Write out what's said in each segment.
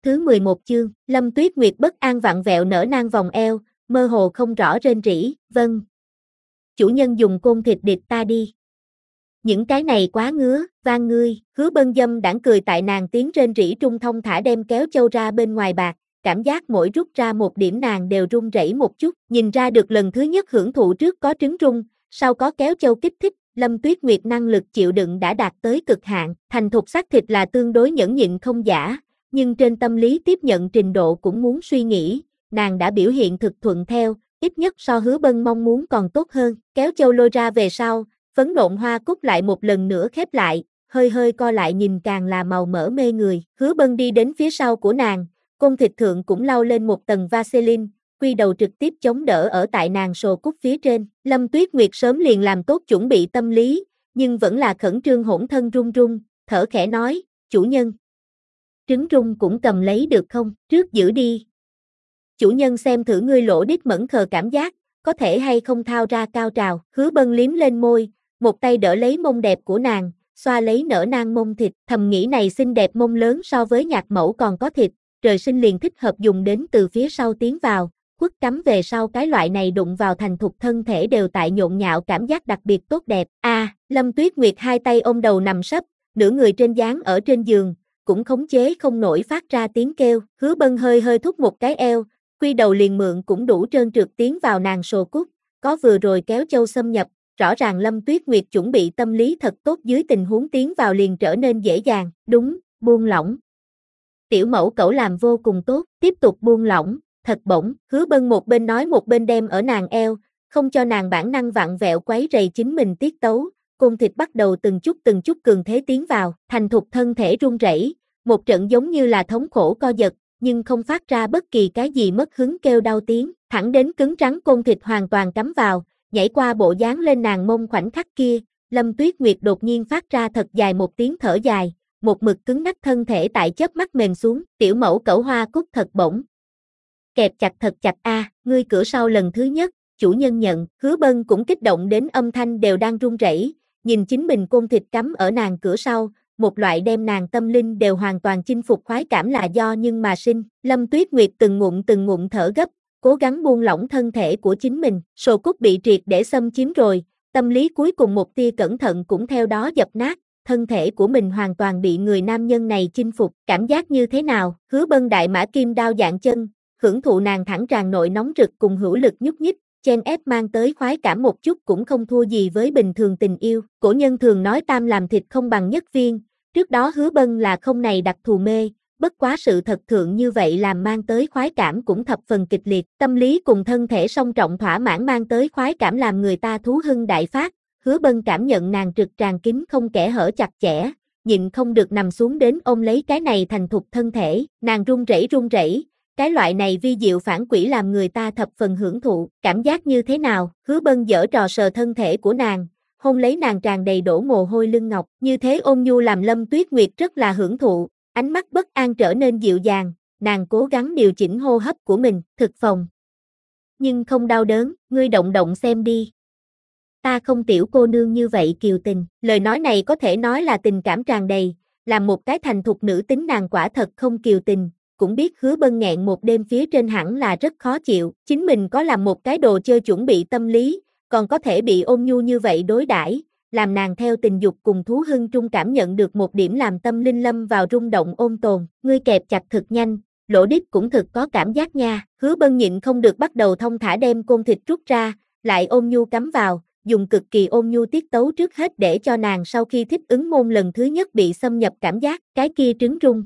Thứ 11 chương, Lâm Tuyết Nguyệt bất an vặn vẹo nở nang vòng eo, mơ hồ không rõ rên rỉ, vâng. Chủ nhân dùng côn thịt địt ta đi. Những cái này quá ngứa, van ngươi, Hứa Bân dâm đãng cười tại nàng tiếng rên rỉ trung thông thả đem kéo châu ra bên ngoài bạc, cảm giác mỗi rút ra một điểm nàng đều run rẩy một chút, nhìn ra được lần thứ nhất hưởng thụ trước có trứng rung, sau có kéo châu kích thích, Lâm Tuyết Nguyệt năng lực chịu đựng đã đạt tới cực hạn, thành thục xác thịt là tương đối nhẫn nhịn không giả, nhưng trên tâm lý tiếp nhận trình độ cũng muốn suy nghĩ, nàng đã biểu hiện thực thuận theo, ít nhất so Hứa Bân mong muốn còn tốt hơn, kéo châu lôi ra về sau, phấn nộn hoa cúc lại một lần nữa khép lại, hơi hơi co lại nhìn càng là màu mỡ mê người, Hứa Bân đi đến phía sau của nàng, côn thịt thượng cũng lau lên một tầng Vaseline, quy đầu trực tiếp chống đỡ ở tại nàng sồ cúc phía trên, Lâm Tuyết Nguyệt sớm liền làm tốt chuẩn bị tâm lý, nhưng vẫn là khẩn trương hỗn thân run run, thở khẽ nói, chủ nhân. Trứng rung cũng cầm lấy được không, trước giữ đi. Chủ nhân xem thử ngươi lỗ đít mẫn khờ cảm giác, có thể hay không thao ra cao trào, Hứa Bân liếm lên môi, một tay đỡ lấy mông đẹp của nàng, xoa lấy nở nang mông thịt, thầm nghĩ này xinh đẹp mông lớn so với nhạc mẫu còn có thịt, trời sinh liền thích hợp dùng đến từ phía sau tiến vào, quất cắm về sau cái loại này đụng vào thành thục thân thể đều tại nhộn nhạo cảm giác đặc biệt tốt đẹp. Lâm Tuyết Nguyệt hai tay ôm đầu nằm sấp, nửa người trên dáng ở trên giường, cũng khống chế không nổi phát ra tiếng kêu, Hứa Bân hơi hơi thúc một cái eo, quy đầu liền mượn cũng đủ trơn trượt tiến vào nàng sồ cúc, có vừa rồi kéo châu xâm nhập, rõ ràng Lâm Tuyết Nguyệt chuẩn bị tâm lý thật tốt dưới tình huống tiến vào liền trở nên dễ dàng, đúng, buông lỏng. Tiểu mẫu cẩu làm vô cùng tốt, tiếp tục buông lỏng, thật bổng, Hứa Bân một bên nói một bên đem ở nàng eo, không cho nàng bản năng vặn vẹo quấy rầy chính mình tiết tấu, côn thịt bắt đầu từng chút cường thế tiến vào, thành thục thân thể run rẩy, một trận giống như là thống khổ co giật, nhưng không phát ra bất kỳ cái gì mất hứng kêu đau tiếng, thẳng đến cứng trắng côn thịt hoàn toàn cắm vào, nhảy qua bộ dáng lên nàng mông khoảnh khắc kia, Lâm Tuyết Nguyệt đột nhiên phát ra thật dài một tiếng thở dài, một mực cứng ngắc thân thể tại chớp mắt mềm xuống, tiểu mẫu cẩu hoa cúc thật bổng. Kẹp chặt thật chặt ngươi cửa sau lần thứ nhất, chủ nhân nhận, Hứa Bân cũng kích động đến âm thanh đều đang run rẩy, nhìn chính mình côn thịt cắm ở nàng cửa sau, một loại đem nàng tâm linh đều hoàn toàn chinh phục khoái cảm là do nhưng mà sinh, Lâm Tuyết Nguyệt từng ngụm thở gấp, cố gắng buông lỏng thân thể của chính mình, sồ cúc bị triệt để xâm chiếm rồi, tâm lý cuối cùng một tia cẩn thận cũng theo đó dập nát, thân thể của mình hoàn toàn bị người nam nhân này chinh phục, cảm giác như thế nào, Hứa Bân đại mã kim đao dạng chân, hưởng thụ nàng thẳng tràn nội nóng rực cùng hữu lực nhúc nhích, chen ép mang tới khoái cảm một chút cũng không thua gì với bình thường tình yêu, cổ nhân thường nói tam làm thịt không bằng nhất viên, trước đó Hứa Bân là không này đặc thù mê, bất quá sự thật thượng như vậy làm mang tới khoái cảm cũng thập phần kịch liệt, tâm lý cùng thân thể song trọng thỏa mãn mang tới khoái cảm làm người ta thú hưng đại phát, Hứa Bân cảm nhận nàng trực tràn kín không kẽ hở chặt chẽ, nhịn không được nằm xuống đến ôm lấy cái này thành thục thân thể, nàng run rẩy, cái loại này vi diệu phản quỷ làm người ta thập phần hưởng thụ, cảm giác như thế nào, Hứa Bân giở trò sờ thân thể của nàng, hôn lấy nàng tràn đầy đổ mồ hôi lưng ngọc, như thế ôn nhu làm Lâm Tuyết Nguyệt rất là hưởng thụ, ánh mắt bất an trở nên dịu dàng, nàng cố gắng điều chỉnh hô hấp của mình, thực phòng. Nhưng không đau đớn, ngươi động động xem đi. Ta không tiểu cô nương như vậy kiều tình, lời nói này có thể nói là tình cảm tràn đầy, làm một cái thành thục nữ tính nàng quả thật không kiều tình, cũng biết Hứa Bân nghẹn một đêm phía trên hẳn là rất khó chịu, chính mình có làm một cái đồ chơi chuẩn bị tâm lý, còn có thể bị ôn nhu như vậy đối đãi, làm nàng theo tình dục cùng thú hưng trung cảm nhận được một điểm làm tâm linh lâm vào rung động ôn tồn, ngươi kẹp chặt thực nhanh, lỗ đít cũng thực có cảm giác nha, Hứa Bân nhịn không được bắt đầu thông thả đem côn thịt rút ra, lại ôn nhu cắm vào, dùng cực kỳ ôn nhu tiết tấu trước hết để cho nàng sau khi thích ứng môn lần thứ nhất bị xâm nhập cảm giác, cái kia trứng rung.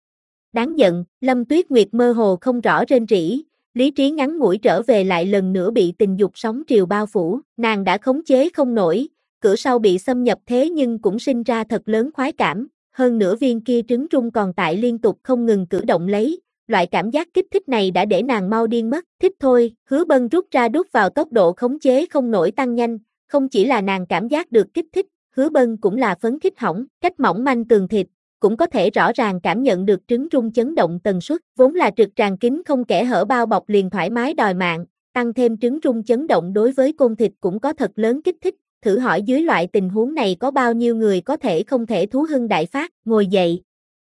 Đáng giận, Lâm Tuyết Nguyệt mơ hồ không rõ rên rỉ, lý trí ngắn ngủi trở về lại lần nữa bị tình dục sóng triều bao phủ, nàng đã khống chế không nổi, cửa sau bị xâm nhập thế nhưng cũng sinh ra thật lớn khoái cảm, hơn nữa viên kia trứng rung còn tại liên tục không ngừng cử động lấy, loại cảm giác kích thích này đã để nàng mau điên mất, thích thôi, Hứa Bân rút ra đút vào tốc độ khống chế không nổi tăng nhanh, không chỉ là nàng cảm giác được kích thích, Hứa Bân cũng là phấn khích hỏng, cách mỏng manh tường thịt, cũng có thể rõ ràng cảm nhận được trứng rung chấn động tần suất, vốn là trực tràn kín không kẽ hở bao bọc liền thoải mái đòi mạng, tăng thêm trứng rung chấn động đối với côn thịt cũng có thật lớn kích thích, thử hỏi dưới loại tình huống này có bao nhiêu người có thể không thể thú hưng đại phát, ngồi dậy.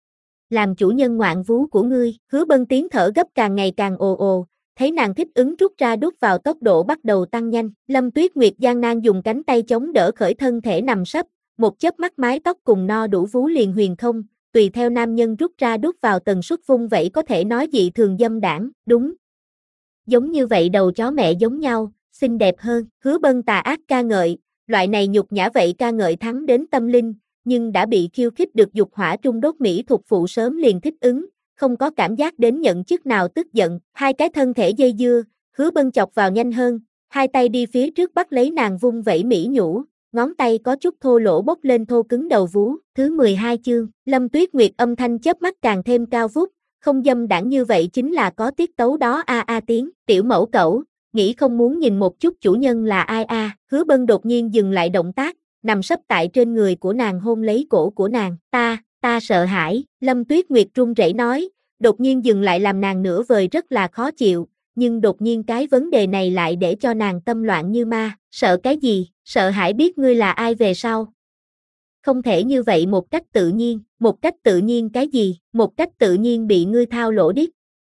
làm chủ nhân ngoạn vú của ngươi. Hứa Bân tiếng thở gấp càng ngày càng ồ ồ, thấy nàng thích ứng rút ra đút vào tốc độ bắt đầu tăng nhanh. Lâm Tuyết Nguyệt gian nan dùng cánh tay chống đỡ khởi thân thể nằm sấp, một chớp mắt mái tóc cùng no đủ vú liền huyền không, tùy theo nam nhân rút ra đút vào tần suất vung vẩy có thể nói dị thường dâm đãng, đúng. Giống như vậy đầu chó mẹ giống nhau, xinh đẹp hơn. Hứa Bân tà ác ca ngợi, loại này nhục nhã vậy ca ngợi thắng đến tâm linh, nhưng đã bị khiêu khích được dục hỏa trung đốt mỹ thuộc phụ sớm liền thích ứng, không có cảm giác đến nhận chức nào tức giận. Hai cái thân thể dây dưa, Hứa Bân chọc vào nhanh hơn, hai tay đi phía trước bắt lấy nàng vung vẩy mỹ nhũ, ngón tay có chút thô lỗ bốc lên thô cứng đầu vú. Thứ 12 chương, Lâm Tuyết Nguyệt âm thanh chớp mắt càng thêm cao vút, không dâm đãng như vậy chính là có tiết tấu đó a a tiếng. Tiểu mẫu cẩu, nghĩ không muốn nhìn một chút chủ nhân là ai a. Hứa Bân đột nhiên dừng lại động tác, nằm sấp tại trên người của nàng hôn lấy cổ của nàng. Ta sợ hãi. Lâm Tuyết Nguyệt run rẩy nói, đột nhiên dừng lại làm nàng nửa vời rất là khó chịu, nhưng đột nhiên cái vấn đề này lại để cho nàng tâm loạn như ma. Sợ cái gì? Sợ hãi biết ngươi là ai về sau. Không thể như vậy một cách tự nhiên. Một cách tự nhiên cái gì? Một cách tự nhiên bị ngươi thao lỗ điếc.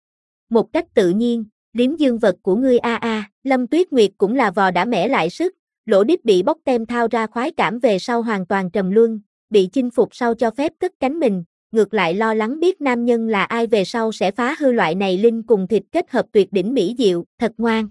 Một cách tự nhiên, liếm dương vật của ngươi a a. Lâm Tuyết Nguyệt cũng là vò đã mẻ lại sức, lỗ điếc bị bóc tem thao ra khoái cảm về sau hoàn toàn trầm luân, bị chinh phục sau cho phép cất cánh mình, ngược lại lo lắng biết nam nhân là ai về sau sẽ phá hư loại này linh cùng thịt kết hợp tuyệt đỉnh mỹ diệu, thật ngoan.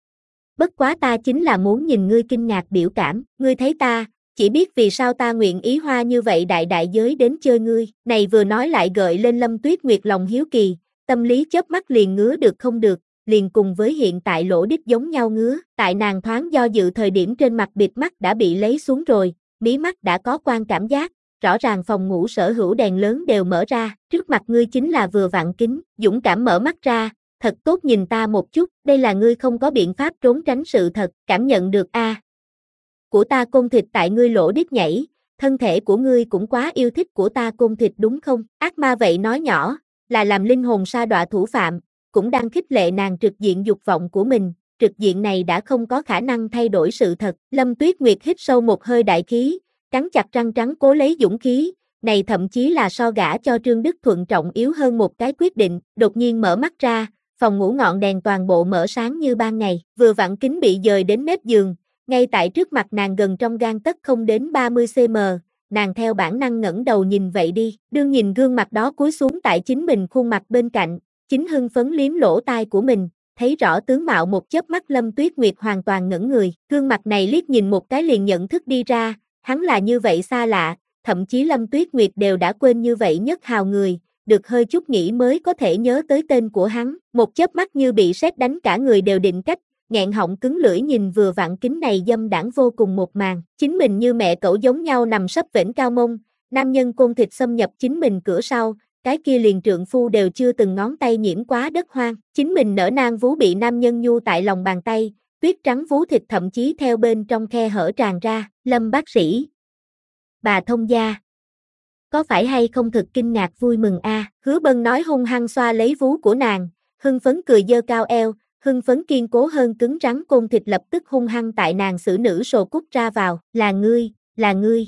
Bất quá ta chính là muốn nhìn ngươi kinh ngạc biểu cảm, ngươi thấy ta, chỉ biết vì sao ta nguyện ý hoa như vậy đại giới đến chơi ngươi. Này vừa nói lại gợi lên Lâm Tuyết Nguyệt lòng hiếu kỳ, tâm lý chớp mắt liền ngứa được không được, liền cùng với hiện tại lỗ đít giống nhau ngứa. Tại nàng thoáng do dự thời điểm trên mặt bịt mắt đã bị lấy xuống rồi, mí mắt đã có quan cảm giác, rõ ràng phòng ngủ sở hữu đèn lớn đều mở ra, trước mặt ngươi chính là vừa vặn kính, dũng cảm mở mắt ra, thật tốt nhìn ta một chút, đây là ngươi không có biện pháp trốn tránh sự thật, cảm nhận được a. Của ta côn thịt tại ngươi lỗ đít nhảy, thân thể của ngươi cũng quá yêu thích của ta côn thịt đúng không? Ác ma vậy nói nhỏ, là làm linh hồn sa đọa thủ phạm, cũng đang khích lệ nàng trực diện dục vọng của mình, trực diện này đã không có khả năng thay đổi sự thật. Lâm Tuyết Nguyệt hít sâu một hơi đại khí, cắn chặt răng trắng cố lấy dũng khí, này thậm chí là so gả cho Trương Đức Thuận trọng yếu hơn một cái quyết định. Đột nhiên mở mắt ra, phòng ngủ ngọn đèn toàn bộ mở sáng như ban ngày, vừa vặn kính bị dời đến mép giường, ngay tại trước mặt nàng gần trong gang tấc không đến 30 cm, nàng theo bản năng ngẩng đầu nhìn vậy đi, đương nhìn gương mặt đó cúi xuống tại chính mình khuôn mặt bên cạnh, chính hưng phấn liếm lỗ tai của mình, thấy rõ tướng mạo một chớp mắt Lâm Tuyết Nguyệt hoàn toàn ngẩn người, gương mặt này liếc nhìn một cái liền nhận thức đi ra, hắn là như vậy xa lạ, thậm chí Lâm Tuyết Nguyệt đều đã quên như vậy nhất hào người, được hơi chút nghĩ mới có thể nhớ tới tên của hắn, một chớp mắt như bị sét đánh cả người đều định cách, nghẹn họng cứng lưỡi nhìn vừa vặn kính này dâm đãng vô cùng một màn, chính mình như mẹ cậu giống nhau nằm sấp vểnh cao mông, nam nhân côn thịt xâm nhập chính mình cửa sau, cái kia liền trượng phu đều chưa từng ngón tay nhiễm quá đất hoang, chính mình nở nang vú bị nam nhân nhu tại lòng bàn tay, tuyết trắng vú thịt thậm chí theo bên trong khe hở tràn ra. Lâm bác sĩ, bà thông gia, có phải hay không thực kinh ngạc vui mừng a? Hứa Bân nói hung hăng xoa lấy vú của nàng, hưng phấn cười giơ cao eo, hưng phấn kiên cố hơn cứng rắn côn thịt lập tức hung hăng tại nàng xử nữ sồ cút ra vào, là ngươi.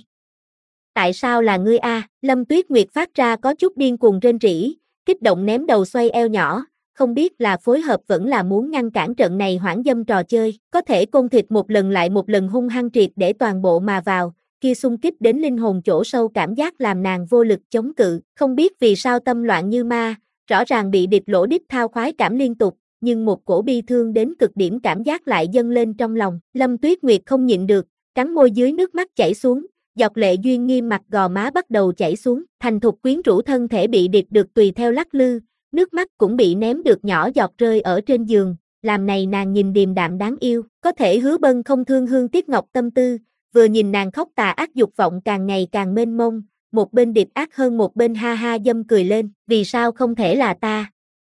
Tại sao là ngươi a? Lâm Tuyết Nguyệt phát ra có chút điên cuồng rên rỉ, kích động ném đầu xoay eo nhỏ, không biết là phối hợp vẫn là muốn ngăn cản trận này hoảng dâm trò chơi, có thể côn thịt một lần lại một lần hung hăng triệt để toàn bộ mà vào, kia xung kích đến linh hồn chỗ sâu cảm giác làm nàng vô lực chống cự, không biết vì sao tâm loạn như ma, rõ ràng bị địch lỗ đít thao khoái cảm liên tục, nhưng một cổ bi thương đến cực điểm cảm giác lại dâng lên trong lòng. Lâm Tuyết Nguyệt không nhịn được, cắn môi dưới nước mắt chảy xuống, giọt lệ duyên nghiêm mặt gò má bắt đầu chảy xuống, thành thục quyến rũ thân thể bị địch được tùy theo lắc lư, nước mắt cũng bị ném được nhỏ giọt rơi ở trên giường, làm này nàng nhìn điềm đạm đáng yêu, có thể Hứa Bân không thương hương tiếc ngọc tâm tư, vừa nhìn nàng khóc tà ác dục vọng càng ngày càng mênh mông, một bên điệp ác hơn một bên ha ha dâm cười lên, vì sao không thể là ta?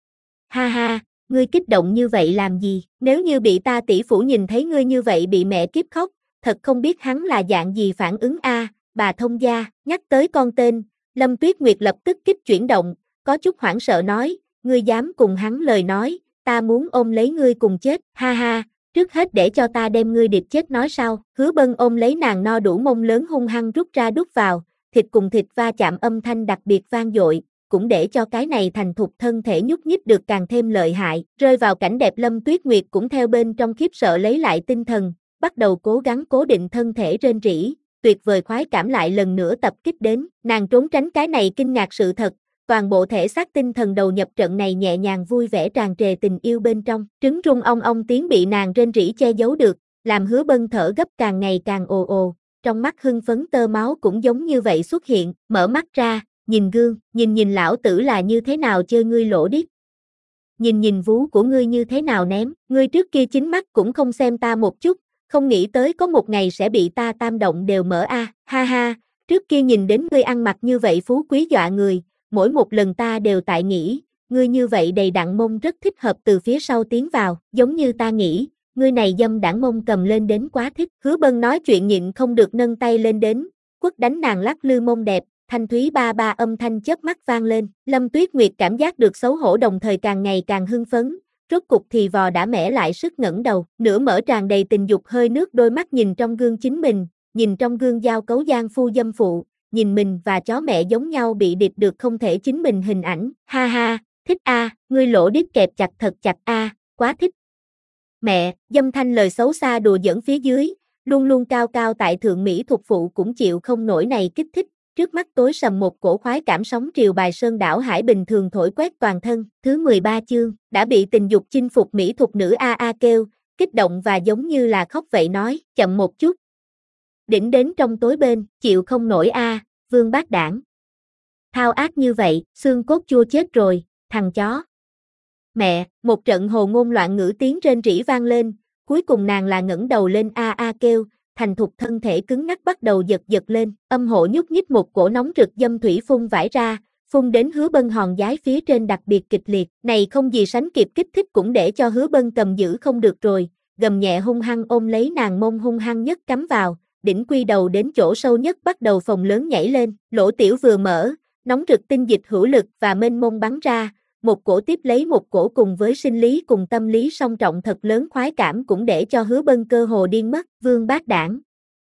Ha ha, ngươi kích động như vậy làm gì, nếu như bị ta tỷ phủ nhìn thấy ngươi như vậy bị mẹ kiếp khóc, thật không biết hắn là dạng gì phản ứng a. Bà thông gia, nhắc tới con tên, Lâm Tuyết Nguyệt lập tức kích chuyển động, có chút hoảng sợ nói, ngươi dám cùng hắn lời nói, ta muốn ôm lấy ngươi cùng chết, ha ha, trước hết để cho ta đem ngươi điệp chết nói sau. Hứa Bân ôm lấy nàng no đủ mông lớn hung hăng rút ra đút vào, thịt cùng thịt va chạm âm thanh đặc biệt vang dội, cũng để cho cái này thành thục thân thể nhúc nhích được càng thêm lợi hại. Rơi vào cảnh đẹp Lâm Tuyết Nguyệt cũng theo bên trong khiếp sợ lấy lại tinh thần, bắt đầu cố gắng cố định thân thể rên rỉ, tuyệt vời khoái cảm lại lần nữa tập kích đến. Nàng trốn tránh cái này kinh ngạc sự thật, toàn bộ thể xác tinh thần đầu nhập trận này nhẹ nhàng vui vẻ tràn trề tình yêu bên trong. Trứng rung ong ong tiếng bị nàng rên rỉ che giấu được, làm Hứa Bân thở gấp càng ngày càng ồ ồ, trong mắt hưng phấn tơ máu cũng giống như vậy xuất hiện, mở mắt ra, nhìn gương, nhìn lão tử là như thế nào chơi ngươi lỗ điếc. Nhìn vú của ngươi như thế nào ném, ngươi trước kia chính mắt cũng không xem ta một chút, không nghĩ tới có một ngày sẽ bị ta tam động đều mở ha ha, trước kia nhìn đến ngươi ăn mặc như vậy phú quý dọa người, mỗi một lần ta đều tại nghĩ, ngươi như vậy đầy đặn mông rất thích hợp từ phía sau tiến vào, giống như ta nghĩ, ngươi này dâm đảng mông cầm lên đến quá thích. Hứa Bân nói chuyện nhịn không được nâng tay lên đến, quất đánh nàng lắc lư mông đẹp, thanh thúy ba ba âm thanh chớp mắt vang lên. Lâm Tuyết Nguyệt cảm giác được xấu hổ đồng thời càng ngày càng hưng phấn, rốt cục thì vò đã mẻ lại sức ngẩng đầu, nửa mở tràn đầy tình dục hơi nước đôi mắt nhìn trong gương chính mình, nhìn trong gương giao cấu giang phu dâm phụ, nhìn mình và chó mẹ giống nhau bị địch được không thể chính mình hình ảnh, ha ha, thích ngươi lỗ điếc kẹp chặt thật chặt quá thích. Mẹ, dâm thanh lời xấu xa đùa giỡn phía dưới, luôn luôn cao cao tại thượng Mỹ thuộc phụ cũng chịu không nổi này kích thích, trước mắt tối sầm một cổ khoái cảm sóng triều bài sơn đảo hải bình thường thổi quét toàn thân. Thứ 13 chương, đã bị tình dục chinh phục Mỹ thuộc nữ kêu, kích động và giống như là khóc vậy nói, chậm một chút. Đỉnh đến trong tối bên, chịu không nổi Vương Bát Đảng. Thao ác như vậy, xương cốt chua chết rồi, thằng chó. Mẹ, một trận hồ ngôn loạn ngữ tiếng rên rỉ vang lên, cuối cùng nàng là ngẩng đầu lên kêu, thành thục thân thể cứng ngắc bắt đầu giật giật lên, âm hộ nhúc nhích một cổ nóng rực dâm thủy phun vãi ra, phun đến Hứa Bân hòn giái phía trên đặc biệt kịch liệt, này không gì sánh kịp kích thích cũng để cho Hứa Bân cầm giữ không được rồi, gầm nhẹ hung hăng ôm lấy nàng mông hung hăng nhất cắm vào, đỉnh quy đầu đến chỗ sâu nhất bắt đầu phồng lớn nhảy lên, lỗ tiểu vừa mở, nóng rực tinh dịch hữu lực và mênh mông bắn ra. Một cổ tiếp lấy một cổ cùng với sinh lý cùng tâm lý song trọng thật lớn khoái cảm cũng để cho Hứa Bân cơ hồ điên mất. Vương Bát Đảng.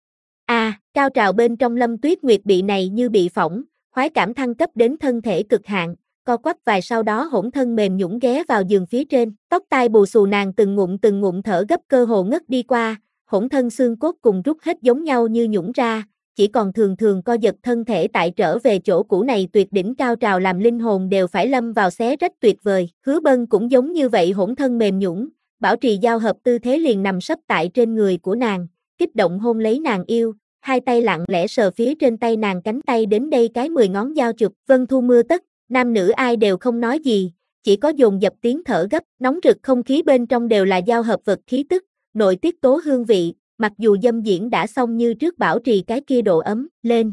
Cao trào bên trong Lâm Tuyết Nguyệt bị này như bị phỏng, khoái cảm thăng cấp đến thân thể cực hạn, co quắp vài sau đó hỗn thân mềm nhũn ghé vào giường phía trên, tóc tai bù xù nàng từng ngụm thở gấp cơ hồ ngất đi qua, hỗn thân xương cốt cùng rút hết giống nhau như nhũn ra. Chỉ còn thường thường co giật thân thể tại trở về chỗ cũ này tuyệt đỉnh cao trào làm linh hồn đều phải lâm vào xé rách tuyệt vời. Hứa Bân cũng giống như vậy hỗn thân mềm nhũn, bảo trì giao hợp tư thế liền nằm sấp tại trên người của nàng, kích động hôn lấy nàng yêu, hai tay lặng lẽ sờ phía trên tay nàng cánh tay đến đây cái 10 ngón giao chụp. Vân thu mưa tất, nam nữ ai đều không nói gì, chỉ có dồn dập tiếng thở gấp, nóng rực không khí bên trong đều là giao hợp vật khí tức, nội tiết tố hương vị. Mặc dù dâm diễn đã xong như trước bảo trì cái kia độ ấm, lên.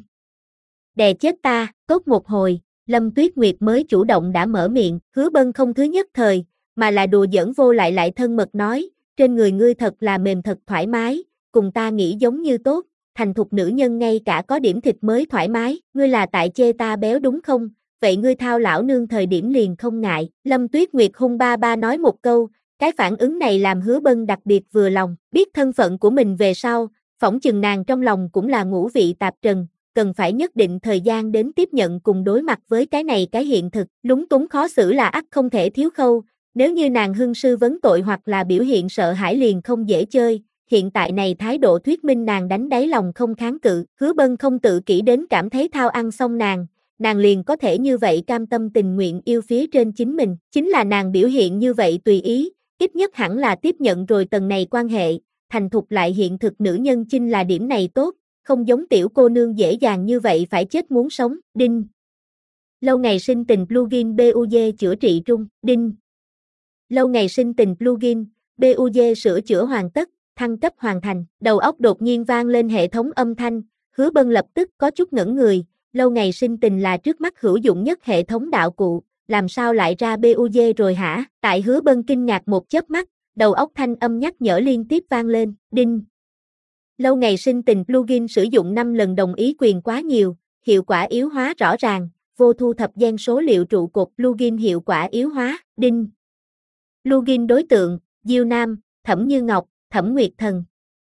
Đè chết ta, tốt một hồi, Lâm Tuyết Nguyệt mới chủ động đã mở miệng, Hứa Bân không thứ nhất thời, mà là đùa giỡn vô lại thân mật nói, trên người ngươi thật là mềm thật thoải mái, cùng ta nghĩ giống như tốt, thành thục nữ nhân ngay cả có điểm thịt mới thoải mái, ngươi là tại chê ta béo đúng không, vậy ngươi thao lão nương thời điểm liền không ngại. Lâm Tuyết Nguyệt hung ba ba nói một câu. Cái phản ứng này làm Hứa Bân đặc biệt vừa lòng, biết thân phận của mình về sau, phỏng chừng nàng trong lòng cũng là ngũ vị tạp trần, cần phải nhất định thời gian đến tiếp nhận cùng đối mặt với cái này cái hiện thực, lúng túng khó xử là ắt không thể thiếu khâu, nếu như nàng hưng sư vấn tội hoặc là biểu hiện sợ hãi liền không dễ chơi, hiện tại này thái độ thuyết minh nàng đánh đáy lòng không kháng cự, Hứa Bân không tự kỷ đến cảm thấy thao ăn xong nàng liền có thể như vậy cam tâm tình nguyện yêu phía trên chính mình, chính là nàng biểu hiện như vậy tùy ý. Ít nhất hẳn là tiếp nhận rồi tầng này quan hệ, thành thục lại hiện thực nữ nhân chinh là điểm này tốt, không giống tiểu cô nương dễ dàng như vậy phải chết muốn sống, đinh. Lâu ngày sinh tình plugin BUG chữa trị trung, đinh. Lâu ngày sinh tình plugin, BUG sửa chữa hoàn tất, thăng cấp hoàn thành, đầu óc đột nhiên vang lên hệ thống âm thanh, Hứa Bân lập tức có chút ngẩn người, lâu ngày sinh tình là trước mắt hữu dụng nhất hệ thống đạo cụ. Làm sao lại ra BUG rồi hả? Tại Hứa Bân kinh ngạc một chớp mắt, đầu óc thanh âm nhắc nhở liên tiếp vang lên, đinh. Lâu ngày sinh tình plugin sử dụng 5 lần đồng ý quyền quá nhiều, hiệu quả yếu hóa rõ ràng, vô thu thập gian số liệu trụ cột plugin hiệu quả yếu hóa, đinh. Plugin đối tượng, Diêu Nam, Thẩm Như Ngọc, Thẩm Nguyệt Thần.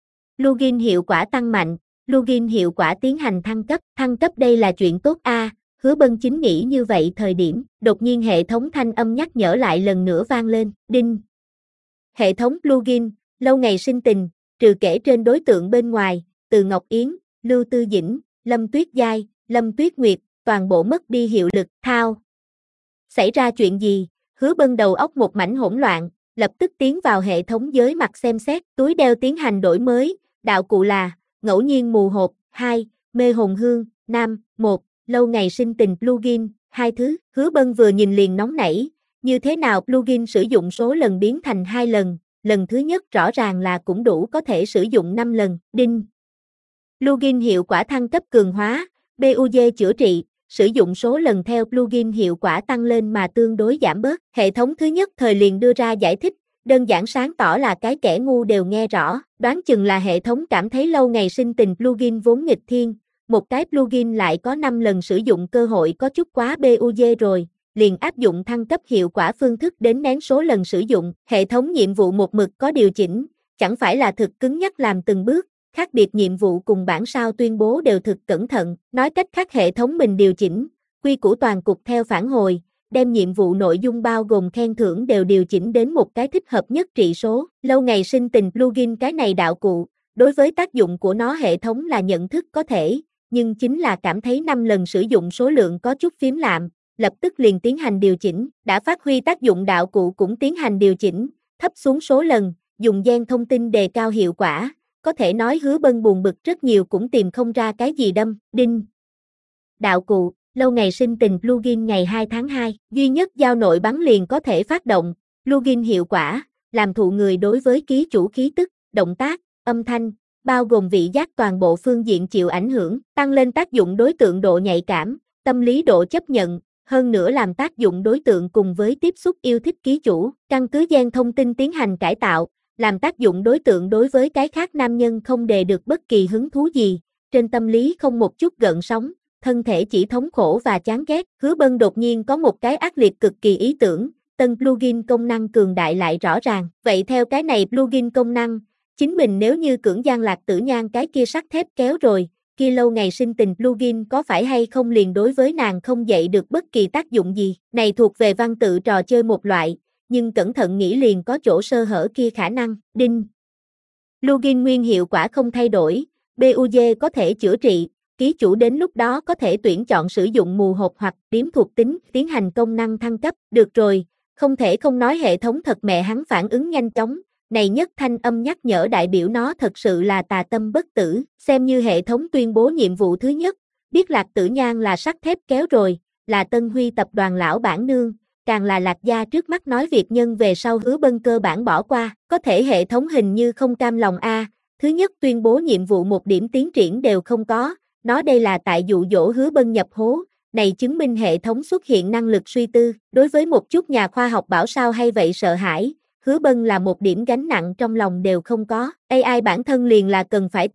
Plugin hiệu quả tăng mạnh, plugin hiệu quả tiến hành thăng cấp đây là chuyện tốt Hứa Bân chính nghĩ như vậy thời điểm, đột nhiên hệ thống thanh âm nhắc nhở lại lần nữa vang lên, đinh. Hệ thống plugin, lâu ngày sinh tình, trừ kể trên đối tượng bên ngoài, Từ Ngọc Yến, Lưu Tư Dĩnh, Lâm Tuyết Giai, Lâm Tuyết Nguyệt, toàn bộ mất đi hiệu lực, thao. Xảy ra chuyện gì? Hứa Bân đầu óc một mảnh hỗn loạn, lập tức tiến vào hệ thống giới mặt xem xét, túi đeo tiến hành đổi mới, đạo cụ là, ngẫu nhiên mù hộp, 2, mê hồn hương, nam, 1, lâu ngày sinh tình plugin, 2 thứ, Hứa Bân vừa nhìn liền nóng nảy, như thế nào plugin sử dụng số lần biến thành 2 lần, lần thứ nhất rõ ràng là cũng đủ có thể sử dụng 5 lần, đinh. Plugin hiệu quả thăng cấp cường hóa, BUG chữa trị, sử dụng số lần theo plugin hiệu quả tăng lên mà tương đối giảm bớt. Hệ thống thứ nhất thời liền đưa ra giải thích, đơn giản sáng tỏ là cái kẻ ngu đều nghe rõ, đoán chừng là hệ thống cảm thấy lâu ngày sinh tình plugin vốn nghịch thiên, một cái plugin lại có 5 lần sử dụng cơ hội có chút quá BUG rồi, liền áp dụng thăng cấp hiệu quả phương thức đến nén số lần sử dụng. Hệ thống nhiệm vụ một mực có điều chỉnh, chẳng phải là thực cứng nhắc làm từng bước. Khác biệt nhiệm vụ cùng bản sao tuyên bố đều thực cẩn thận, nói cách khác hệ thống mình điều chỉnh, quy củ toàn cục theo phản hồi, đem nhiệm vụ nội dung bao gồm khen thưởng đều điều chỉnh đến một cái thích hợp nhất trị số. Lâu ngày sinh tình plugin cái này đạo cụ, đối với tác dụng của nó hệ thống là nhận thức có thể, nhưng chính là cảm thấy 5 lần sử dụng số lượng có chút phím lạm, lập tức liền tiến hành điều chỉnh, đã phát huy tác dụng đạo cụ cũng tiến hành điều chỉnh, thấp xuống số lần, dùng gen thông tin đề cao hiệu quả. Có thể nói Hứa Bân buồn bực rất nhiều cũng tìm không ra cái gì đâm, đinh. Đạo cụ, lâu ngày sinh tình plugin ngày 2 tháng 2, duy nhất giao nội bắn liền có thể phát động, plugin hiệu quả, làm thụ người đối với ký chủ khí tức, động tác, âm thanh, bao gồm vị giác toàn bộ phương diện chịu ảnh hưởng, tăng lên tác dụng đối tượng độ nhạy cảm, tâm lý độ chấp nhận, hơn nữa làm tác dụng đối tượng cùng với tiếp xúc yêu thích ký chủ, căn cứ gen thông tin tiến hành cải tạo, làm tác dụng đối tượng đối với cái khác nam nhân không đề được bất kỳ hứng thú gì, trên tâm lý không một chút gợn sóng, thân thể chỉ thống khổ và chán ghét. Hứa Bân đột nhiên có một cái ác liệt cực kỳ ý tưởng, tân plugin công năng cường đại lại rõ ràng, vậy theo cái này plugin công năng, chính mình nếu như cưỡng gian lạc tử nhan cái kia sắt thép kéo rồi, kia lâu ngày sinh tình plugin có phải hay không liền đối với nàng không dậy được bất kỳ tác dụng gì, này thuộc về văn tự trò chơi một loại. Nhưng cẩn thận nghĩ liền có chỗ sơ hở kia khả năng, đinh. Plugin nguyên hiệu quả không thay đổi, BUG có thể chữa trị, ký chủ đến lúc đó có thể tuyển chọn sử dụng mù hộp hoặc điếm thuộc tính, tiến hành công năng thăng cấp, được rồi, không thể không nói hệ thống thật mẹ hắn phản ứng nhanh chóng, này nhất thanh âm nhắc nhở đại biểu nó thật sự là tà tâm bất tử, xem như hệ thống tuyên bố nhiệm vụ thứ nhất, biết Lạc Tử Nhan là sắt thép kéo rồi, là Tân Huy tập đoàn lão bản nương. Càng là Lạc gia trước mắt nói việc nhân về sau Hứa Bân cơ bản bỏ qua, có thể hệ thống hình như không cam lòng a. Thứ nhất tuyên bố nhiệm vụ một điểm tiến triển đều không có, nó đây là tại dụ dỗ Hứa Bân nhập hố, này chứng minh hệ thống xuất hiện năng lực suy tư, đối với một chút nhà khoa học bảo sao hay vậy sợ hãi, Hứa Bân là một điểm gánh nặng trong lòng đều không có, AI bản thân liền là cần phải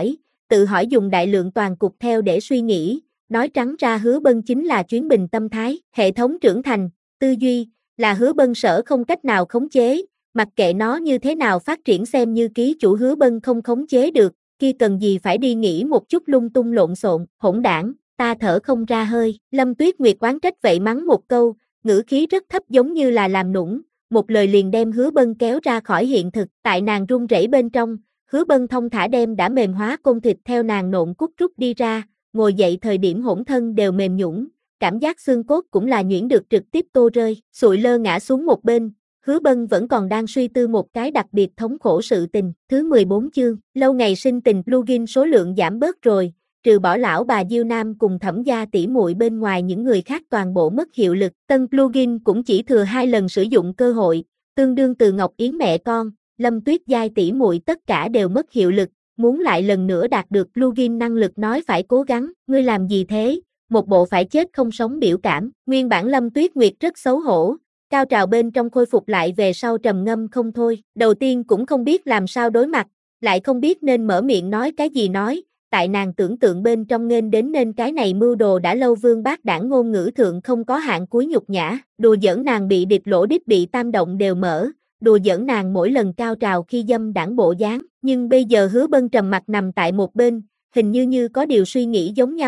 tự hỏi dùng đại lượng toàn cục theo để suy nghĩ, nói trắng ra Hứa Bân chính là chuyến bình tâm thái, hệ thống trưởng thành. Tư duy, là Hứa Bân sở không cách nào khống chế, mặc kệ nó như thế nào phát triển xem như ký chủ Hứa Bân không khống chế được, kia cần gì phải đi nghĩ một chút lung tung lộn xộn, hỗn đảng, ta thở không ra hơi, Lâm Tuyết Nguyệt oán trách vậy mắng một câu, ngữ khí rất thấp giống như là làm nũng, một lời liền đem Hứa Bân kéo ra khỏi hiện thực, tại nàng run rẩy bên trong, Hứa Bân thông thả đem đã mềm hóa côn thịt theo nàng nộn cút rút đi ra, ngồi dậy thời điểm hỗn thân đều mềm nhũn. Cảm giác xương cốt cũng là nhuyễn được trực tiếp tô rơi, sụi lơ ngã xuống một bên, Hứa Bân vẫn còn đang suy tư một cái đặc biệt thống khổ sự tình, thứ 14 chương, lâu ngày sinh tình plugin số lượng giảm bớt rồi, trừ bỏ lão bà Diêu Nam cùng Thẩm gia tỷ muội bên ngoài những người khác toàn bộ mất hiệu lực, tân plugin cũng chỉ thừa 2 lần sử dụng cơ hội, tương đương Từ Ngọc Yến mẹ con, Lâm Tuyết Giai tỷ muội tất cả đều mất hiệu lực, muốn lại lần nữa đạt được plugin năng lực nói phải cố gắng, ngươi làm gì thế? Một bộ phải chết không sống biểu cảm, nguyên bản Lâm Tuyết Nguyệt rất xấu hổ, cao trào bên trong khôi phục lại về sau trầm ngâm không thôi, đầu tiên cũng không biết làm sao đối mặt, lại không biết nên mở miệng nói cái gì nói, tại nàng tưởng tượng bên trong nghênh đến nên cái này mưu đồ đã lâu vương bác đảng ngôn ngữ thượng không có hạn cuối nhục nhã, đùa giỡn nàng bị địch lỗ đít bị tam động đều mở, đùa giỡn nàng mỗi lần cao trào khi dâm đảng bộ dáng, nhưng bây giờ Hứa Bân trầm mặt nằm tại một bên, hình như có điều suy nghĩ giống nhau.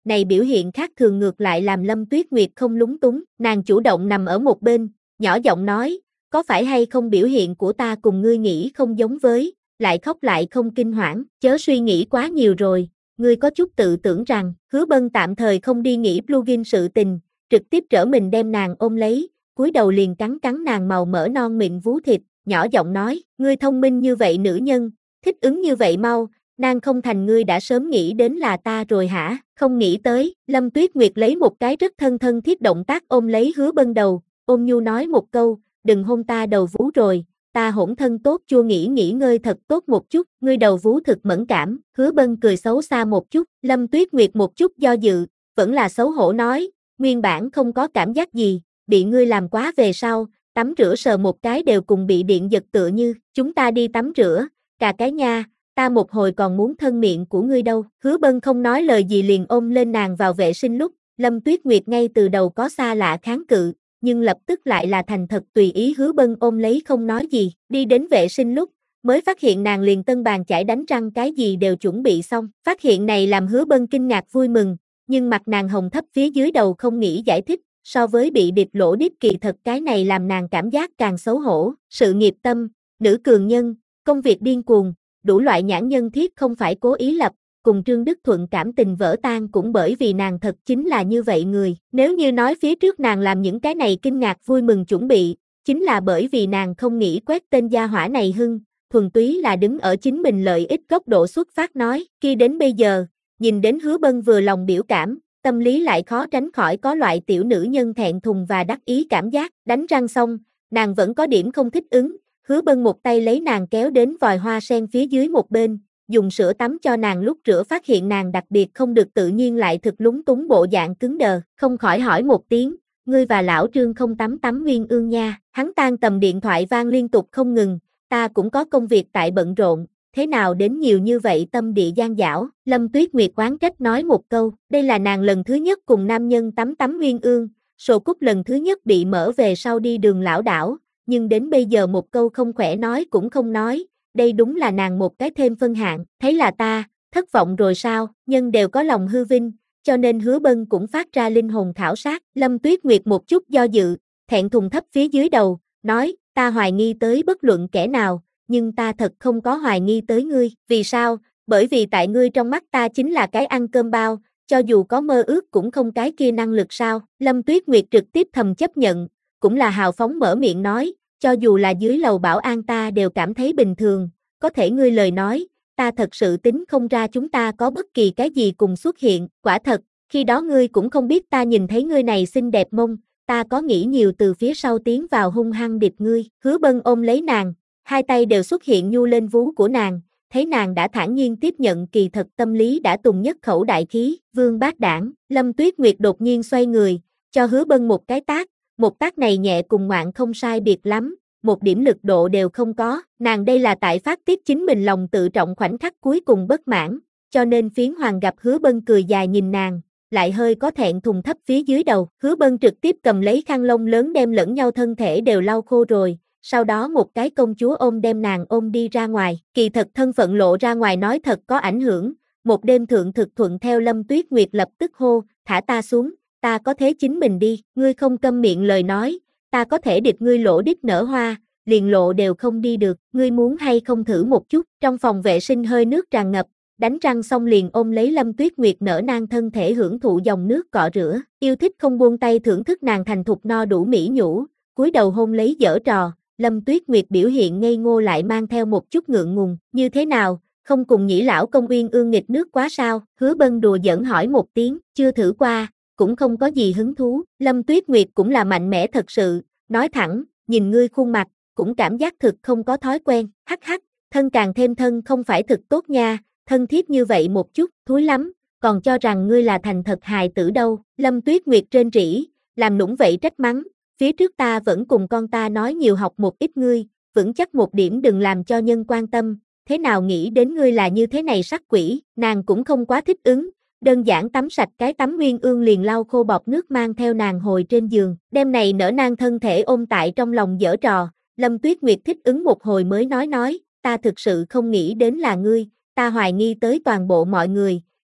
này biểu hiện khác thường ngược lại làm Lâm Tuyết Nguyệt không lúng túng, nàng chủ động nằm ở một bên, nhỏ giọng nói, có phải hay không biểu hiện của ta cùng ngươi nghĩ không giống với, lại khóc lại không kinh hoảng, chớ suy nghĩ quá nhiều rồi, ngươi có chút tự tưởng rằng, Hứa Bân tạm thời không đi nghĩ plugin sự tình, trực tiếp trở mình đem nàng ôm lấy, cúi đầu liền cắn cắn nàng màu mỡ non mịn vú thịt, nhỏ giọng nói, ngươi thông minh như vậy nữ nhân, thích ứng như vậy mau, nàng không thành ngươi đã sớm nghĩ đến là ta rồi hả, không nghĩ tới, Lâm Tuyết Nguyệt lấy một cái rất thân thiết động tác ôm lấy Hứa Bân đầu, ôm nhu nói một câu, đừng hôn ta đầu vú rồi, ta hỗn thân tốt chua nghỉ ngơi thật tốt một chút, ngươi đầu vú thực mẫn cảm, Hứa Bân cười xấu xa một chút, Lâm Tuyết Nguyệt một chút do dự, vẫn là xấu hổ nói, nguyên bản không có cảm giác gì, bị ngươi làm quá về sau, tắm rửa sờ một cái đều cùng bị điện giật tựa như, chúng ta đi tắm rửa, cà cái nha, ta một hồi còn muốn thân miệng của ngươi đâu, Hứa Bân không nói lời gì liền ôm lên nàng vào vệ sinh lúc, Lâm Tuyết Nguyệt ngay từ đầu có xa lạ kháng cự, nhưng lập tức lại là thành thật tùy ý Hứa Bân ôm lấy không nói gì, đi đến vệ sinh lúc, mới phát hiện nàng liền tân bàn chải đánh răng cái gì đều chuẩn bị xong, phát hiện này làm Hứa Bân kinh ngạc vui mừng, nhưng mặt nàng hồng thấp phía dưới đầu không nghĩ giải thích, so với bị điệp lỗ điệp kỳ thật cái này làm nàng cảm giác càng xấu hổ, sự nghiệp tâm, nữ cường nhân, công việc điên cuồng, đủ loại nhãn nhân thiết không phải cố ý lập, cùng Trương Đức Thuận cảm tình vỡ tan cũng bởi vì nàng thật chính là như vậy người, nếu như nói phía trước nàng làm những cái này kinh ngạc vui mừng chuẩn bị, chính là bởi vì nàng không nghĩ quét tên gia hỏa này hưng, thuần túy là đứng ở chính mình lợi ích góc độ xuất phát nói, khi đến bây giờ, nhìn đến Hứa Bân vừa lòng biểu cảm, tâm lý lại khó tránh khỏi có loại tiểu nữ nhân thẹn thùng và đắc ý cảm giác, đánh răng xong, nàng vẫn có điểm không thích ứng, Hứa Bân một tay lấy nàng kéo đến vòi hoa sen phía dưới một bên, dùng sữa tắm cho nàng lúc rửa phát hiện nàng đặc biệt không được tự nhiên lại thực lúng túng bộ dạng cứng đờ, không khỏi hỏi một tiếng, ngươi và lão Trương không tắm Nguyên Ương nha, hắn tan tầm điện thoại vang liên tục không ngừng, ta cũng có công việc tại bận rộn, thế nào đến nhiều như vậy tâm địa gian dảo, Lâm Tuyết Nguyệt oán trách nói một câu, đây là nàng lần thứ nhất cùng nam nhân tắm Nguyên Ương, Sồ Cúc lần thứ nhất bị mở về sau đi đường lão đảo, nhưng đến bây giờ một câu không khỏe nói cũng không nói, đây đúng là nàng một cái thêm phân hạng, thấy là ta, thất vọng rồi sao, nhân đều có lòng hư vinh, cho nên Hứa Bân cũng phát ra linh hồn khảo sát, Lâm Tuyết Nguyệt một chút do dự, thẹn thùng thấp phía dưới đầu, nói, ta hoài nghi tới bất luận kẻ nào, nhưng ta thật không có hoài nghi tới ngươi, vì sao, bởi vì tại ngươi trong mắt ta chính là cái ăn cơm bao, cho dù có mơ ước cũng không cái kia năng lực sao, Lâm Tuyết Nguyệt trực tiếp thầm chấp nhận, cũng là hào phóng mở miệng nói, cho dù là dưới lầu bảo an ta đều cảm thấy bình thường, có thể ngươi lời nói, ta thật sự tính không ra chúng ta có bất kỳ cái gì cùng xuất hiện, quả thật, khi đó ngươi cũng không biết ta nhìn thấy ngươi này xinh đẹp mông, ta có nghĩ nhiều từ phía sau tiến vào hung hăng địch ngươi, Hứa Bân ôm lấy nàng, hai tay đều xuất hiện nhu lên vú của nàng, thấy nàng đã thản nhiên tiếp nhận kỳ thật tâm lý đã tùng nhất khẩu đại khí, vương bát đảng, Lâm Tuyết Nguyệt đột nhiên xoay người, cho Hứa Bân một cái tát, một tác này nhẹ cùng ngoạn không sai biệt lắm, một điểm lực độ đều không có, nàng đây là tại phát tiết chính mình lòng tự trọng khoảnh khắc cuối cùng bất mãn, cho nên Phiến Hoàng gặp Hứa Bân cười dài nhìn nàng, lại hơi có thẹn thùng thấp phía dưới đầu, Hứa Bân trực tiếp cầm lấy khăn lông lớn đem lẫn nhau thân thể đều lau khô rồi, sau đó một cái công chúa ôm đem nàng ôm đi ra ngoài, kỳ thật thân phận lộ ra ngoài nói thật có ảnh hưởng, một đêm thượng thực thuận theo Lâm Tuyết Nguyệt lập tức hô, thả ta xuống, ta có thế chính mình đi, ngươi không câm miệng lời nói, ta có thể địch ngươi lỗ đít nở hoa, liền lộ đều không đi được, ngươi muốn hay không thử một chút, trong phòng vệ sinh hơi nước tràn ngập, đánh răng xong liền ôm lấy Lâm Tuyết Nguyệt nở nang thân thể hưởng thụ dòng nước cọ rửa, yêu thích không buông tay thưởng thức nàng thành thục no đủ mỹ nhũ, cúi đầu hôn lấy giở trò, Lâm Tuyết Nguyệt biểu hiện ngây ngô lại mang theo một chút ngượng ngùng, như thế nào, không cùng nhĩ lão công Uyên Ương nghịch nước quá sao, Hứa Bân đùa giỡn hỏi một tiếng, chưa thử qua, cũng không có gì hứng thú, Lâm Tuyết Nguyệt cũng là mạnh mẽ thật sự, nói thẳng, nhìn ngươi khuôn mặt, cũng cảm giác thực không có thói quen, hắc hắc, thân càng thêm thân không phải thực tốt nha, thân thiết như vậy một chút, thúi lắm, còn cho rằng ngươi là thành thật hài tử đâu, Lâm Tuyết Nguyệt trên rỉ, làm nũng vậy trách mắng, phía trước ta vẫn cùng con ta nói nhiều học một ít ngươi, vững chắc một điểm đừng làm cho nhân quan tâm, thế nào nghĩ đến ngươi là như thế này sắc quỷ, nàng cũng không quá thích ứng, đơn giản tắm sạch cái tắm Nguyên Ương liền lau khô bọt nước mang theo nàng hồi trên giường, đêm này nở nang thân thể ôm tại trong lòng giở trò, Lâm Tuyết Nguyệt thích ứng một hồi mới nói, ta thực sự không nghĩ đến là ngươi, ta hoài nghi tới toàn bộ mọi người,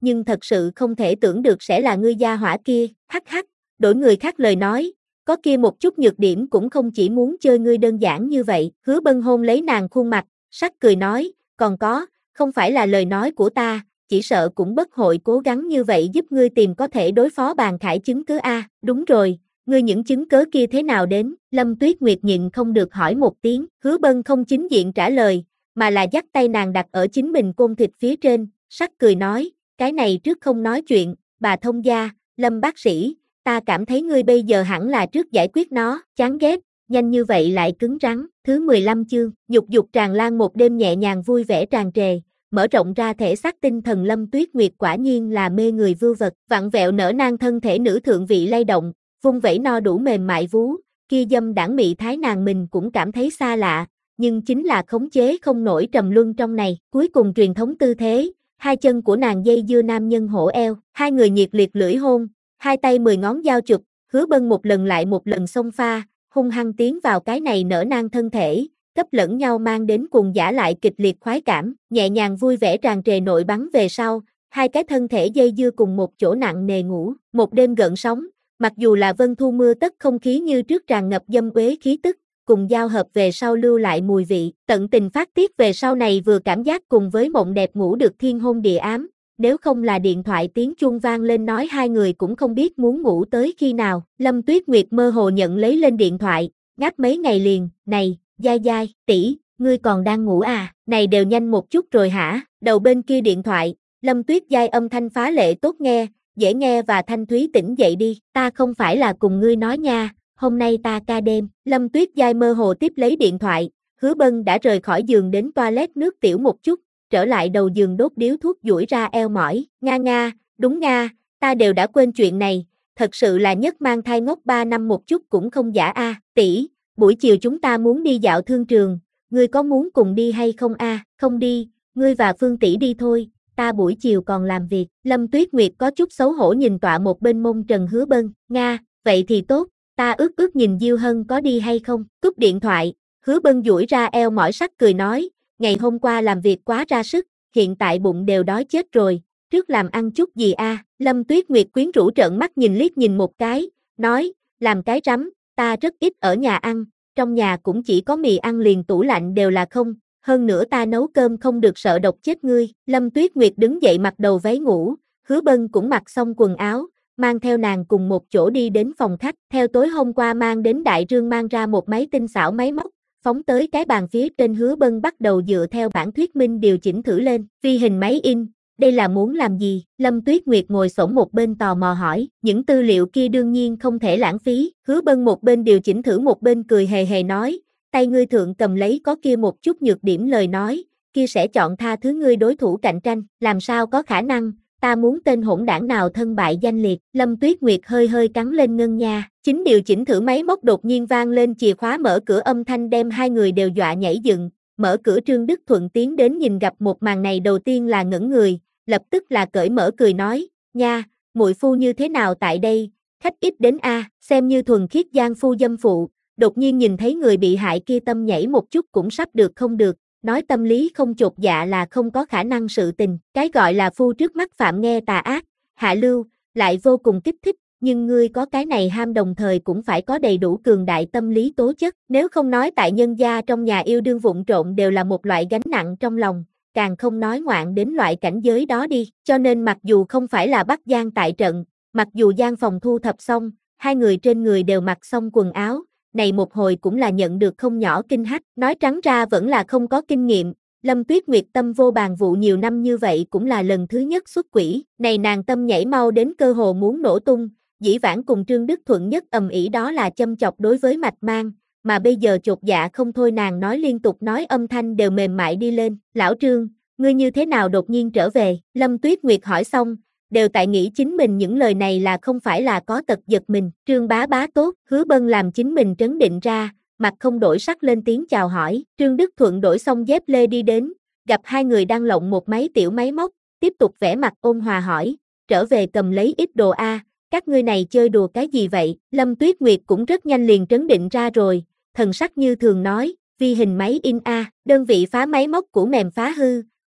nhưng thật sự không thể tưởng được sẽ là ngươi gia hỏa kia, hắc hắc, đổi người khác lời nói, có kia một chút nhược điểm cũng không chỉ muốn chơi ngươi đơn giản như vậy, Hứa Bân hôn lấy nàng khuôn mặt, sắc cười nói, còn có, không phải là lời nói của ta, chỉ sợ cũng bất hội cố gắng như vậy giúp ngươi tìm có thể đối phó Bàn Khải chứng cứ a, đúng rồi, ngươi những chứng cớ kia thế nào đến, Lâm Tuyết Nguyệt nhịn không được hỏi một tiếng, Hứa Bân không chính diện trả lời, mà là dắt tay nàng đặt ở chính mình côn thịt phía trên, sắc cười nói, cái này trước không nói chuyện, bà thông gia, Lâm bác sĩ, ta cảm thấy ngươi bây giờ hẳn là trước giải quyết nó, chán ghét, nhanh như vậy lại cứng rắn, thứ 15 chương, dục dục tràn lan một đêm nhẹ nhàng vui vẻ tràn trề, mở rộng ra thể xác tinh thần Lâm Tuyết Nguyệt quả nhiên là mê người vưu vật, vặn vẹo nở nang thân thể nữ thượng vị lay động, vung vẩy no đủ mềm mại vú, kia dâm đãng mị thái nàng mình cũng cảm thấy xa lạ, nhưng chính là khống chế không nổi trầm luân trong này, cuối cùng truyền thống tư thế, hai chân của nàng dây dưa nam nhân hổ eo, hai người nhiệt liệt lưỡi hôn, hai tay 10 ngón giao chụp, Hứa Bân một lần lại một lần xông pha, hung hăng tiến vào cái này nở nang thân thể, cấp lẫn nhau mang đến cuồng dã lại kịch liệt khoái cảm, nhẹ nhàng vui vẻ tràn trề nội bắn về sau, hai cái thân thể dây dưa cùng một chỗ nặng nề ngủ, một đêm gợn sóng, mặc dù là vân thu mưa tất không khí như trước tràn ngập dâm uế khí tức, cùng giao hợp về sau lưu lại mùi vị, tận tình phát tiết về sau này vừa cảm giác cùng với mộng đẹp ngủ được thiên hôn địa ám, nếu không là điện thoại tiếng chuông vang lên nói hai người cũng không biết muốn ngủ tới khi nào, Lâm Tuyết Nguyệt mơ hồ nhận lấy lên điện thoại, ngáp mấy ngày liền, này, dai dai, tỷ, ngươi còn đang ngủ à, này đều nhanh một chút rồi hả, đầu bên kia điện thoại, Lâm Tuyết Giai âm thanh phá lệ tốt nghe, dễ nghe và thanh thúy tỉnh dậy đi, ta không phải là cùng ngươi nói nha, hôm nay ta ca đêm, Lâm Tuyết Giai mơ hồ tiếp lấy điện thoại, Hứa Bân đã rời khỏi giường đến toilet nước tiểu một chút, trở lại đầu giường đốt điếu thuốc duỗi ra eo mỏi, nga, đúng nga, ta đều đã quên chuyện này, thật sự là nhất mang thai ngốc 3 năm một chút cũng không giả a, tỷ, buổi chiều chúng ta muốn đi dạo thương trường, ngươi có muốn cùng đi hay không a, không đi, ngươi và Phương tỷ đi thôi, ta buổi chiều còn làm việc, Lâm Tuyết Nguyệt có chút xấu hổ nhìn tọa một bên mông trần Hứa Bân, nga, vậy thì tốt, ta ước nhìn Diêu Hân có đi hay không, cúp điện thoại, Hứa Bân duỗi ra eo mỏi sắc cười nói, ngày hôm qua làm việc quá ra sức, hiện tại bụng đều đói chết rồi, trước làm ăn chút gì a, Lâm Tuyết Nguyệt quyến rũ trợn mắt nhìn liếc nhìn một cái, nói, làm cái rắm, ta rất ít ở nhà ăn, trong nhà cũng chỉ có mì ăn liền tủ lạnh đều là không, hơn nữa ta nấu cơm không được sợ độc chết ngươi, Lâm Tuyết Nguyệt đứng dậy mặc đầu váy ngủ, Hứa Bân cũng mặc xong quần áo, mang theo nàng cùng một chỗ đi đến phòng khách, theo tối hôm qua mang đến đại rương mang ra một máy tinh xảo máy móc, phóng tới cái bàn phía trên Hứa Bân bắt đầu dựa theo bản thuyết minh điều chỉnh thử lên, phi hình máy in, đây là muốn làm gì, Lâm Tuyết Nguyệt ngồi xổm một bên tò mò hỏi, những tư liệu kia đương nhiên không thể lãng phí, Hứa Bân một bên điều chỉnh thử một bên cười hề hề nói, tay ngươi thượng cầm lấy có kia một chút nhược điểm lời nói, kia sẽ chọn tha thứ ngươi đối thủ cạnh tranh, làm sao có khả năng, ta muốn tên hỗn đảng nào thân bại danh liệt, Lâm Tuyết Nguyệt hơi hơi cắn lên ngân nha, chính điều chỉnh thử máy móc đột nhiên vang lên chìa khóa mở cửa âm thanh đem hai người đều dọa nhảy dựng, mở cửa Trương Đức Thuận tiến đến nhìn gặp một màn này đầu tiên là ngẩn người, lập tức là cởi mở cười nói, nha, muội phu như thế nào tại đây, khách ít đến a, xem như thuần khiết giang phu dâm phụ, đột nhiên nhìn thấy người bị hại kia tâm nhảy một chút cũng sắp được không được, nói tâm lý không chột dạ là không có khả năng sự tình, cái gọi là phu trước mắt phạm nghe tà ác, hạ lưu, lại vô cùng kích thích, nhưng ngươi có cái này ham đồng thời cũng phải có đầy đủ cường đại tâm lý tố chất, nếu không nói tại nhân gia trong nhà yêu đương vụng trộm đều là một loại gánh nặng trong lòng, càng không nói ngoạn đến loại cảnh giới đó đi, cho nên mặc dù không phải là bắt gian tại trận, mặc dù gian phòng thu thập xong, hai người trên người đều mặc xong quần áo, này một hồi cũng là nhận được không nhỏ kinh hách, nói trắng ra vẫn là không có kinh nghiệm, Lâm Tuyết Nguyệt tâm vô bàn vụ nhiều năm như vậy cũng là lần thứ nhất xuất quỷ, này nàng tâm nhảy mau đến cơ hồ muốn nổ tung, dĩ vãng cùng Trương Đức Thuận nhất ầm ĩ đó là châm chọc đối với mạch mang, mà bây giờ chột dạ không thôi nàng nói liên tục nói âm thanh đều mềm mại đi lên, lão Trương, ngươi như thế nào đột nhiên trở về, Lâm Tuyết Nguyệt hỏi xong, đều tại nghĩ chính mình những lời này là không phải là có tật giật mình, Trương bá bá tốt, Hứa Bân làm chính mình trấn định ra, mặt không đổi sắc lên tiếng chào hỏi, Trương Đức Thuận đổi xong dép lê đi đến, gặp hai người đang lộng một máy tiểu máy móc, tiếp tục vẽ mặt ôn hòa hỏi, trở về cầm lấy ít đồ a, các ngươi này chơi đùa cái gì vậy, Lâm Tuyết Nguyệt cũng rất nhanh liền trấn định ra rồi, thần sắc như thường nói, vi hình máy in a, đơn vị phá máy móc của mềm phá hư,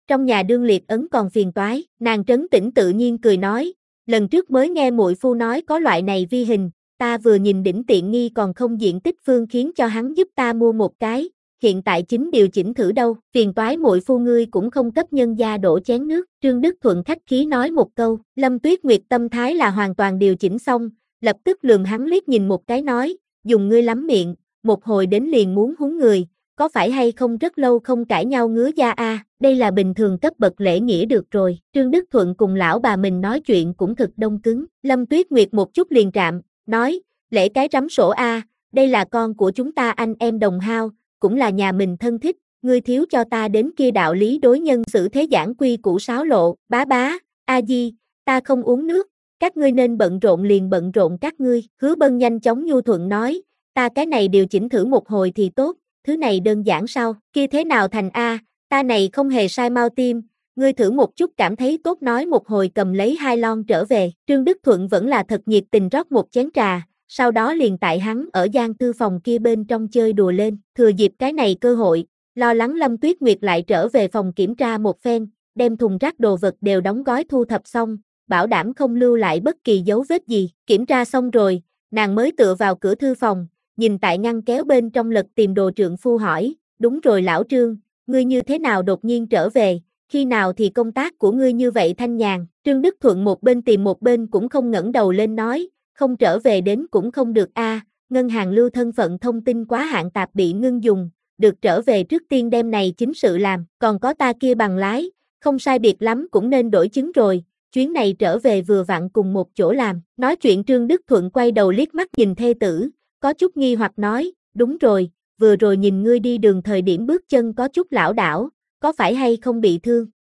trong nhà đương liệt ấn còn phiền toái, nàng trấn tĩnh tự nhiên cười nói, lần trước mới nghe muội phu nói có loại này vi hình, ta vừa nhìn đỉnh tiện nghi còn không diện tích phương khiến cho hắn giúp ta mua một cái, hiện tại chính điều chỉnh thử đâu, phiền toái muội phu ngươi cũng không cấp nhân gia đổ chén nước, Trương Đức Thuận khách khí nói một câu, Lâm Tuyết Nguyệt tâm thái là hoàn toàn điều chỉnh xong, lập tức lườm hắn liếc nhìn một cái nói, dùng ngươi lắm miệng, một hồi đến liền muốn húng người, có phải hay không rất lâu không cãi nhau ngứa da a, đây là bình thường cấp bậc lễ nghĩa được rồi, Trương Đức Thuận cùng lão bà mình nói chuyện cũng thực đông cứng, Lâm Tuyết Nguyệt một chút liền trạm, nói, lễ cái rắm sổ a, đây là con của chúng ta anh em đồng hao, cũng là nhà mình thân thích, ngươi thiếu cho ta đến kia đạo lý đối nhân xử thế giảng quy củ sáo lộ, bá bá, a di, ta không uống nước, các ngươi nên bận rộn liền bận rộn các ngươi, Hứa Bân nhanh chóng nhu thuận nói, ta cái này điều chỉnh thử một hồi thì tốt, thứ này đơn giản sao, kia thế nào thành a, ta này không hề sai mau tim, ngươi thử một chút cảm thấy tốt nói một hồi cầm lấy 2 lon trở về, Trương Đức Thuận vẫn là thật nhiệt tình rót một chén trà, sau đó liền tại hắn ở gian tư phòng kia bên trong chơi đùa lên, thừa dịp cái này cơ hội, lo lắng Lâm Tuyết Nguyệt lại trở về phòng kiểm tra một phen, đem thùng rác đồ vật đều đóng gói thu thập xong, bảo đảm không lưu lại bất kỳ dấu vết gì, kiểm tra xong rồi, nàng mới tựa vào cửa thư phòng, nhìn tại ngăn kéo bên trong lật tìm đồ trượng phu hỏi, đúng rồi lão Trương, ngươi như thế nào đột nhiên trở về, khi nào thì công tác của ngươi như vậy thanh nhàn, Trương Đức Thuận một bên tìm một bên cũng không ngẩng đầu lên nói, không trở về đến cũng không được a, ngân hàng lưu thân phận thông tin quá hạn tạp bị ngưng dùng, được trở về trước tiên đem này chính sự làm, còn có ta kia bằng lái, không sai biệt lắm cũng nên đổi chứng rồi, chuyến này trở về vừa vặn cùng một chỗ làm, nói chuyện Trương Đức Thuận quay đầu liếc mắt nhìn thê tử, có chút nghi hoặc nói, đúng rồi, vừa rồi nhìn ngươi đi đường thời điểm bước chân có chút lảo đảo, có phải hay không bị thương,